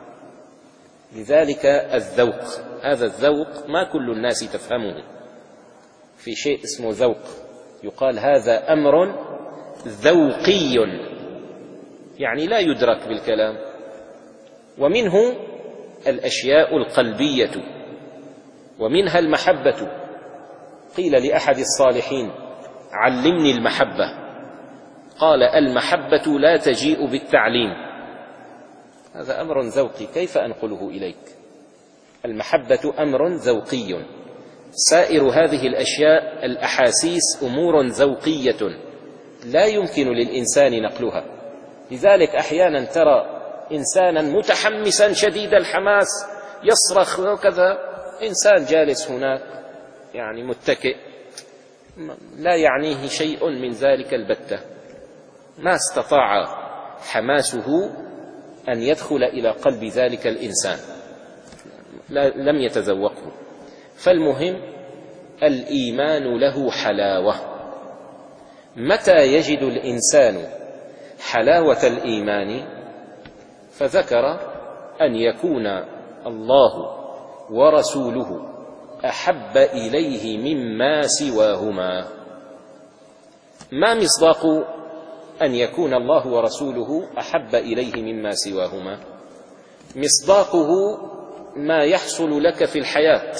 لذلك الذوق، هذا الذوق ما كل الناس تفهمه. في شيء اسمه ذوق، يقال هذا أمر ذوقي، يعني لا يدرك بالكلام. ومنه الأشياء القلبية، ومنها المحبة. قيل لأحد الصالحين: علمني المحبة. قال: المحبة لا تجيء بالتعليم. هذا أمر ذوقي، كيف أنقله إليك؟ المحبة أمر ذوقي. سائر هذه الأشياء الأحاسيس أمور ذوقية لا يمكن للإنسان نقلها. لذلك أحيانا ترى إنسانا متحمسا شديد الحماس يصرخ وكذا، إنسان جالس هناك يعني متكئ لا يعنيه شيء من ذلك البتة، ما استطاع حماسه أن يدخل إلى قلب ذلك الإنسان، لم يتذوقه. فالمهم الإيمان له حلاوة. متى يجد الإنسان حلاوة الإيمان؟ فذكر أن يكون الله ورسوله أحب إليه مما سواهما. ما مصداق أن يكون الله ورسوله أحب إليه مما سواهما؟ مصداقه ما يحصل لك في الحياة.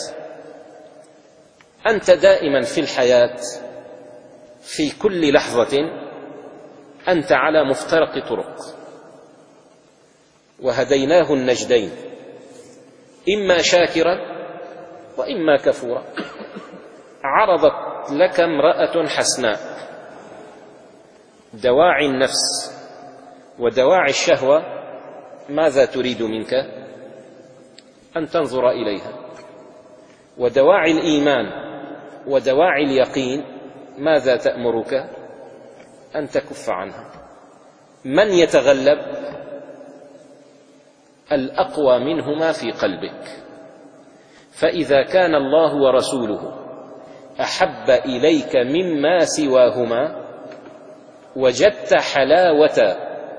أنت دائما في الحياة في كل لحظة أنت على مفترق طرق، وهديناه النجدين، إما شاكرا وإما كفورا. عرضت لك امرأة حسناء، دواعي النفس ودواعي الشهوة ماذا تريد منك؟ أن تنظر إليها. ودواعي الإيمان ودواعي اليقين ماذا تأمرك؟ أن تكف عنها. من يتغلب؟ الأقوى منهما في قلبك. فإذا كان الله ورسوله أحب إليك مما سواهما، وجدت حلاوة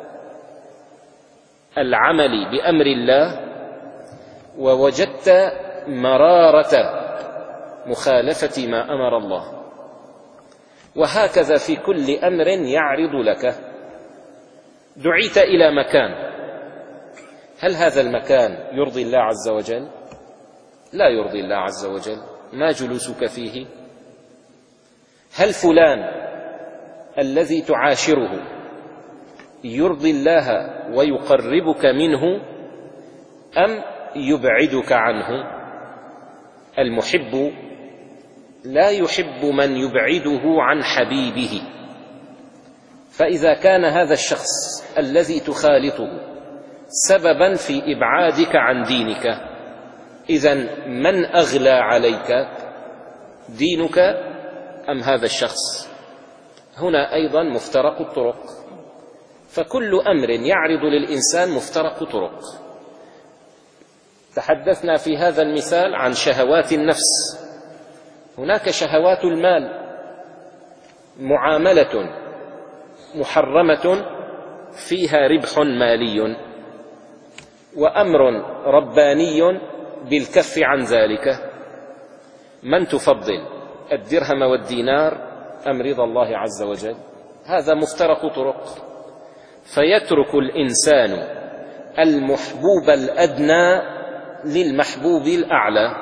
العمل بأمر الله، ووجدت مرارة مخالفة ما أمر الله. وهكذا في كل أمر يعرض لك. دعيت إلى مكان، هل هذا المكان يرضي الله عز وجل؟ لا يرضي الله عز وجل. ما جلوسك فيه؟ هل فلان الذي تعاشره يرضي الله ويقربك منه أم يبعدك عنه؟ المحب لا يحب من يبعده عن حبيبه. فإذا كان هذا الشخص الذي تخالطه سببا في إبعادك عن دينك، إذن من أغلى عليك، دينك أم هذا الشخص؟ هنا أيضا مفترق الطرق. فكل أمر يعرض للإنسان مفترق طرق. تحدثنا في هذا المثال عن شهوات النفس. هناك شهوات المال، معاملة محرمة فيها ربح مالي، وأمر رباني بالكف عن ذلك. من تفضل، الدرهم والدينار أم رضا الله عز وجل؟ هذا مفترق طرق. فيترك الإنسان المحبوب الأدنى للمحبوب الأعلى،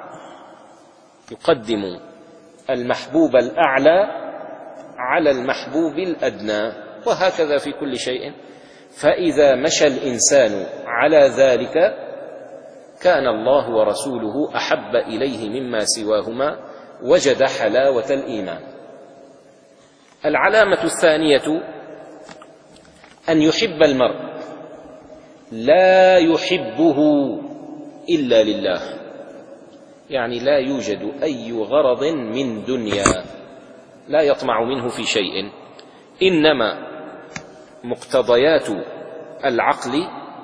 يقدم المحبوب الأعلى على المحبوب الأدنى، وهكذا في كل شيء. فإذا مشى الإنسان على ذلك كان الله ورسوله أحب إليه مما سواهما، وجد حلاوة الإيمان. العلامة الثانية أن يحب المرء لا يحبه إلا لله، يعني لا يوجد أي غرض من دنيا، لا يطمع منه في شيء، إنما مقتضيات العقل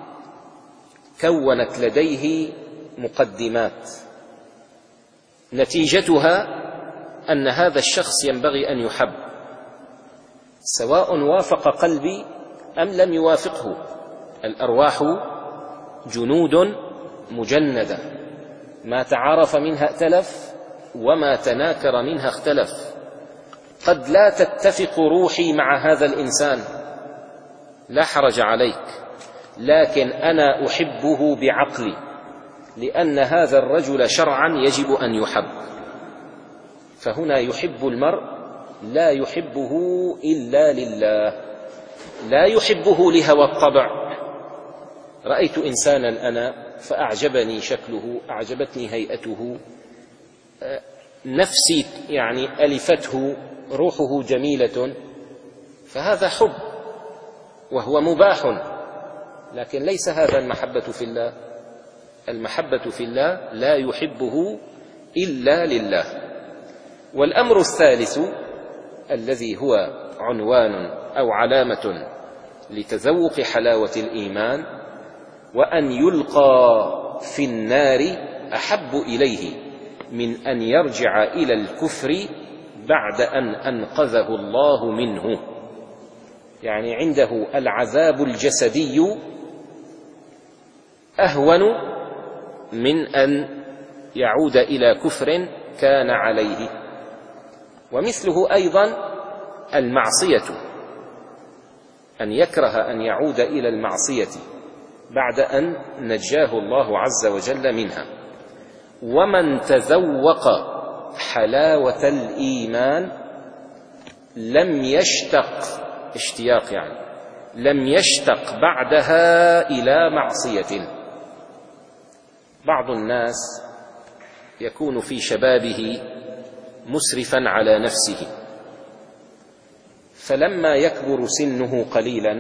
كونت لديه مقدمات نتيجتها أن هذا الشخص ينبغي أن يحب، سواء وافق قلبي أم لم يوافقه. الأرواح جنود مجندة، ما تعارف منها ائتلف وما تناكر منها اختلف. قد لا تتفق روحي مع هذا الإنسان، لا حرج عليك، لكن أنا أحبه بعقلي، لأن هذا الرجل شرعا يجب أن يحب. فهنا يحب المرء لا يحبه إلا لله، لا يحبه لهوى الطبع. رأيت إنسانا أنا فأعجبني شكله، أعجبتني هيئته، نفسي يعني ألفته، روحه جميلة، فهذا حب وهو مباح، لكن ليس هذا المحبة في الله. المحبة في الله لا يحبه إلا لله. والأمر الثالث الذي هو عنوان أو علامة لتذوق حلاوة الإيمان، وأن يلقى في النار أحب إليه من أن يرجع إلى الكفر بعد أن أنقذه الله منه. يعني عنده العذاب الجسدي أهون من أن يعود إلى كفر كان عليه. ومثله أيضا المعصية، أن يكره أن يعود إلى المعصية بعد أن نجاه الله عز وجل منها. ومن تذوق حلاوة الإيمان لم يشتق، اشتياق يعني، لم يشتق بعدها إلى معصية. بعض الناس يكون في شبابه مسرفا على نفسه، فلما يكبر سنه قليلا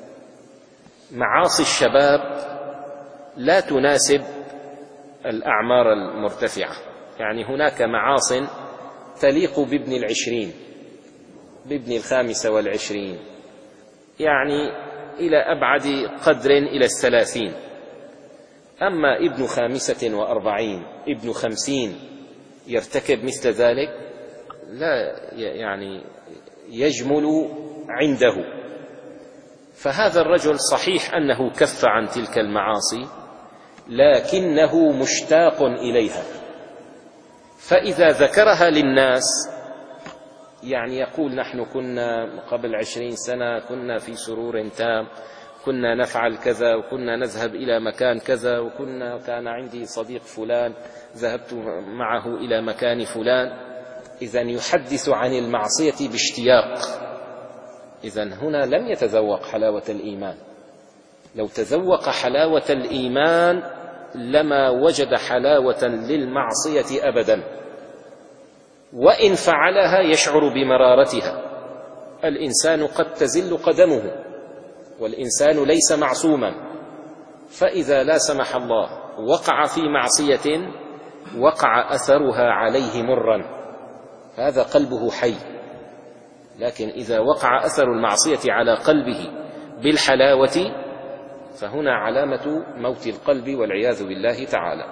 معاصي الشباب لا تناسب الأعمار المرتفعة. يعني هناك معاص تليق بابن العشرين، بابن الخامسة والعشرين، يعني إلى أبعد قدر إلى الثلاثين. أما ابن خامسة وأربعين، ابن خمسين يرتكب مثل ذلك، لا يعني يجمل عنده. فهذا الرجل صحيح أنه كف عن تلك المعاصي، لكنه مشتاق إليها، فإذا ذكرها للناس يعني يقول: نحن كنا قبل عشرين سنة كنا في سرور تام، كنا نفعل كذا، وكنا نذهب إلى مكان كذا، وكنا كان عندي صديق فلان ذهبت معه إلى مكان فلان. إذن يحدث عن المعصية باشتياق. إذن هنا لم يتذوق حلاوة الإيمان. لو تذوق حلاوة الإيمان لما وجد حلاوة للمعصية أبدا، وإن فعلها يشعر بمرارتها. الإنسان قد تزل قدمه، والإنسان ليس معصوما، فإذا لا سمح الله وقع في معصية وقع أثرها عليه مرا، هذا قلبه حي. لكن إذا وقع أثر المعصية على قلبه بالحلاوة فهنا علامة موت القلب والعياذ بالله تعالى.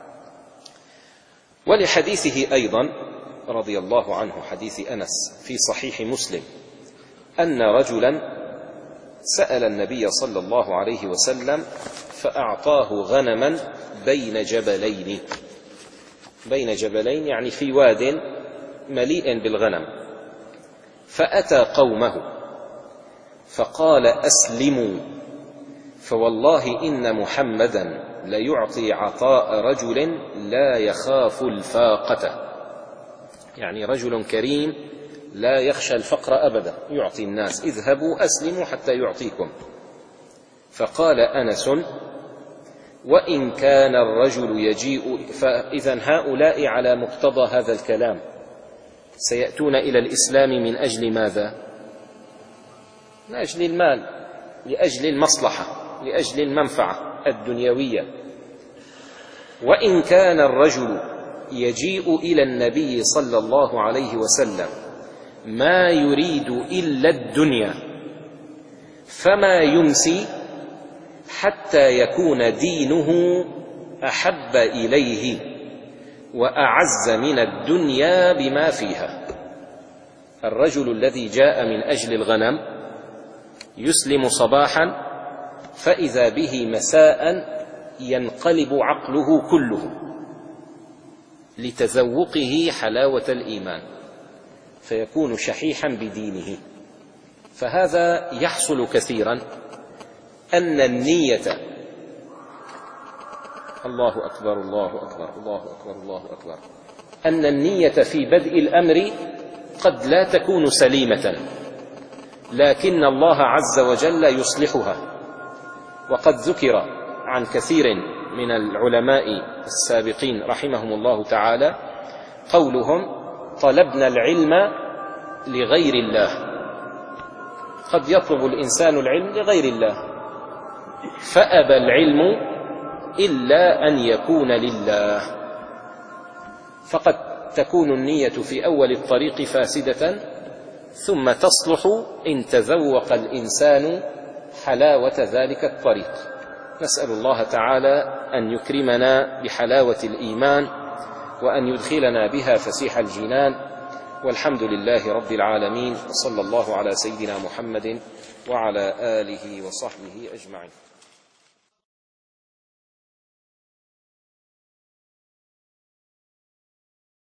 ولحديثه أيضا رضي الله عنه، حديث أنس في صحيح مسلم، أن رجلا سأل النبي صلى الله عليه وسلم فأعطاه غنما بين جبلين، بين جبلين يعني في واد مليء بالغنم، فأتى قومه فقال: أسلموا، فوالله إن محمدا ليعطي عطاء رجل لا يخاف الفاقة. يعني رجل كريم لا يخشى الفقر أبدا، يعطي الناس: اذهبوا أسلموا حتى يعطيكم. فقال أنس: وإن كان الرجل يجيء، فإذا هؤلاء على مقتضى هذا الكلام سيأتون إلى الإسلام من أجل ماذا؟ من أجل المال، لأجل المصلحة، لأجل المنفعة الدنيوية. وإن كان الرجل يجيء إلى النبي صلى الله عليه وسلم ما يريد إلا الدنيا، فما يمسي حتى يكون دينه أحب إليه وأعز من الدنيا بما فيها. الرجل الذي جاء من أجل الغنم يسلم صباحا، فإذا به مساء ينقلب عقله كله لتذوقه حلاوة الإيمان، فيكون شحيحا بدينه. فهذا يحصل كثيرا، أن النية، الله أكبر الله أكبر الله أكبر الله أكبر، أن النية في بدء الأمر قد لا تكون سليمة، لكن الله عز وجل يصلحها. وقد ذكر عن كثير من العلماء السابقين رحمهم الله تعالى قولهم: طلبنا العلم لغير الله. قد يطلب الإنسان العلم لغير الله، فأبى العلم إلا أن يكون لله. فقد تكون النية في أول الطريق فاسدة، ثم تصلح إن تذوق الإنسان حلاوة ذلك الطريق. نسأل الله تعالى أن يكرمنا بحلاوة الإيمان، وأن يدخلنا بها فسيح الجنان. والحمد لله رب العالمين، وصلى الله على سيدنا محمد وعلى آله وصحبه أجمعين.